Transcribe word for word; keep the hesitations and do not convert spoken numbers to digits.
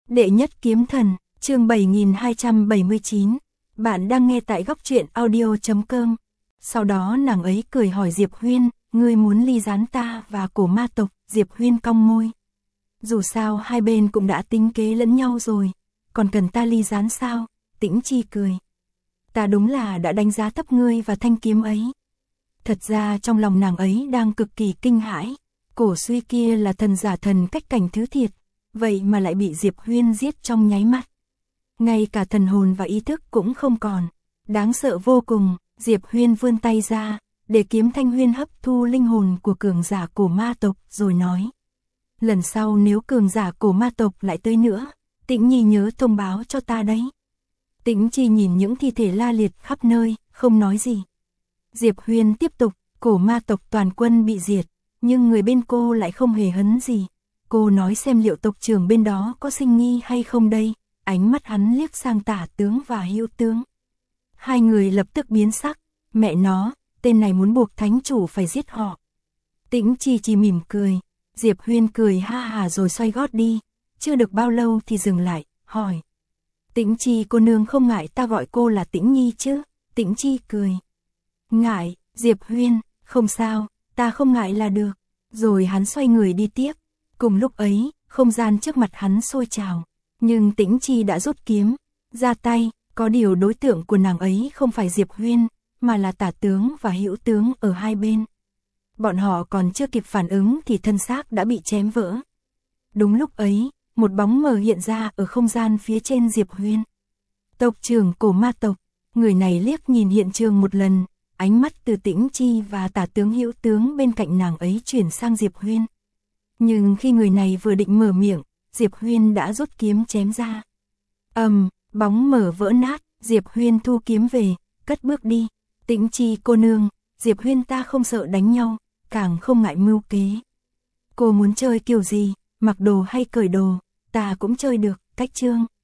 Đệ nhất kiếm thần, chương bảy nghìn hai trăm bảy mươi chín. Bạn đang nghe tại góc truyện audio chấm com. Sau đó nàng ấy cười hỏi Diệp Huyên, ngươi muốn ly gián ta và cổ ma tộc. Diệp Huyên cong môi. Dù sao hai bên cũng đã tính kế lẫn nhau rồi, còn cần ta ly gián sao? Tĩnh Chi cười. Ta đúng là đã đánh giá thấp ngươi và thanh kiếm ấy. Thật ra trong lòng nàng ấy đang cực kỳ kinh hãi. Cổ Suy kia là thần giả thần cách cảnh thứ thiệt, vậy mà lại bị Diệp Huyên giết trong nháy mắt. Ngay cả thần hồn và ý thức cũng không còn. Đáng sợ vô cùng. Diệp Huyên vươn tay ra, để kiếm Thanh Huyên hấp thu linh hồn của cường giả cổ ma tộc, rồi nói. Lần sau nếu cường giả cổ ma tộc lại tới nữa, Tĩnh Nhi nhớ thông báo cho ta đấy. Tĩnh Chi nhìn những thi thể la liệt khắp nơi, không nói gì. Diệp Huyên tiếp tục, cổ ma tộc toàn quân bị diệt, nhưng người bên cô lại không hề hấn gì. Cô nói xem liệu tộc trưởng bên đó có sinh nghi hay không đây. Ánh mắt hắn liếc sang Tả tướng và Hữu tướng. Hai người lập tức biến sắc. Mẹ nó, tên này muốn buộc thánh chủ phải giết họ. Tĩnh Chi chỉ mỉm cười. Diệp Huyên cười ha hà rồi xoay gót đi. Chưa được bao lâu thì dừng lại, hỏi. Tĩnh Chi cô nương không ngại ta gọi cô là Tĩnh Nhi chứ? Tĩnh Chi cười. Ngại, Diệp Huyên, không sao, ta không ngại là được. Rồi hắn xoay người đi tiếp. Cùng lúc ấy, không gian trước mặt hắn sôi trào. Nhưng Tĩnh Chi đã rút kiếm, ra tay, có điều đối tượng của nàng ấy không phải Diệp Huyên, mà là Tả tướng và Hữu tướng ở hai bên. Bọn họ còn chưa kịp phản ứng thì thân xác đã bị chém vỡ. Đúng lúc ấy, một bóng mờ hiện ra ở không gian phía trên Diệp Huyên. Tộc trưởng cổ ma tộc, người này liếc nhìn hiện trường một lần, ánh mắt từ Tĩnh Chi và Tả tướng Hữu tướng bên cạnh nàng ấy chuyển sang Diệp Huyên. Nhưng khi người này vừa định mở miệng, Diệp Huyên đã rút kiếm chém ra. Ầm, um, bóng mở vỡ nát, Diệp Huyên thu kiếm về, cất bước đi. Tĩnh Chi cô nương, Diệp Huyên ta không sợ đánh nhau, càng không ngại mưu kế. Cô muốn chơi kiểu gì, mặc đồ hay cởi đồ, ta cũng chơi được, cách chương.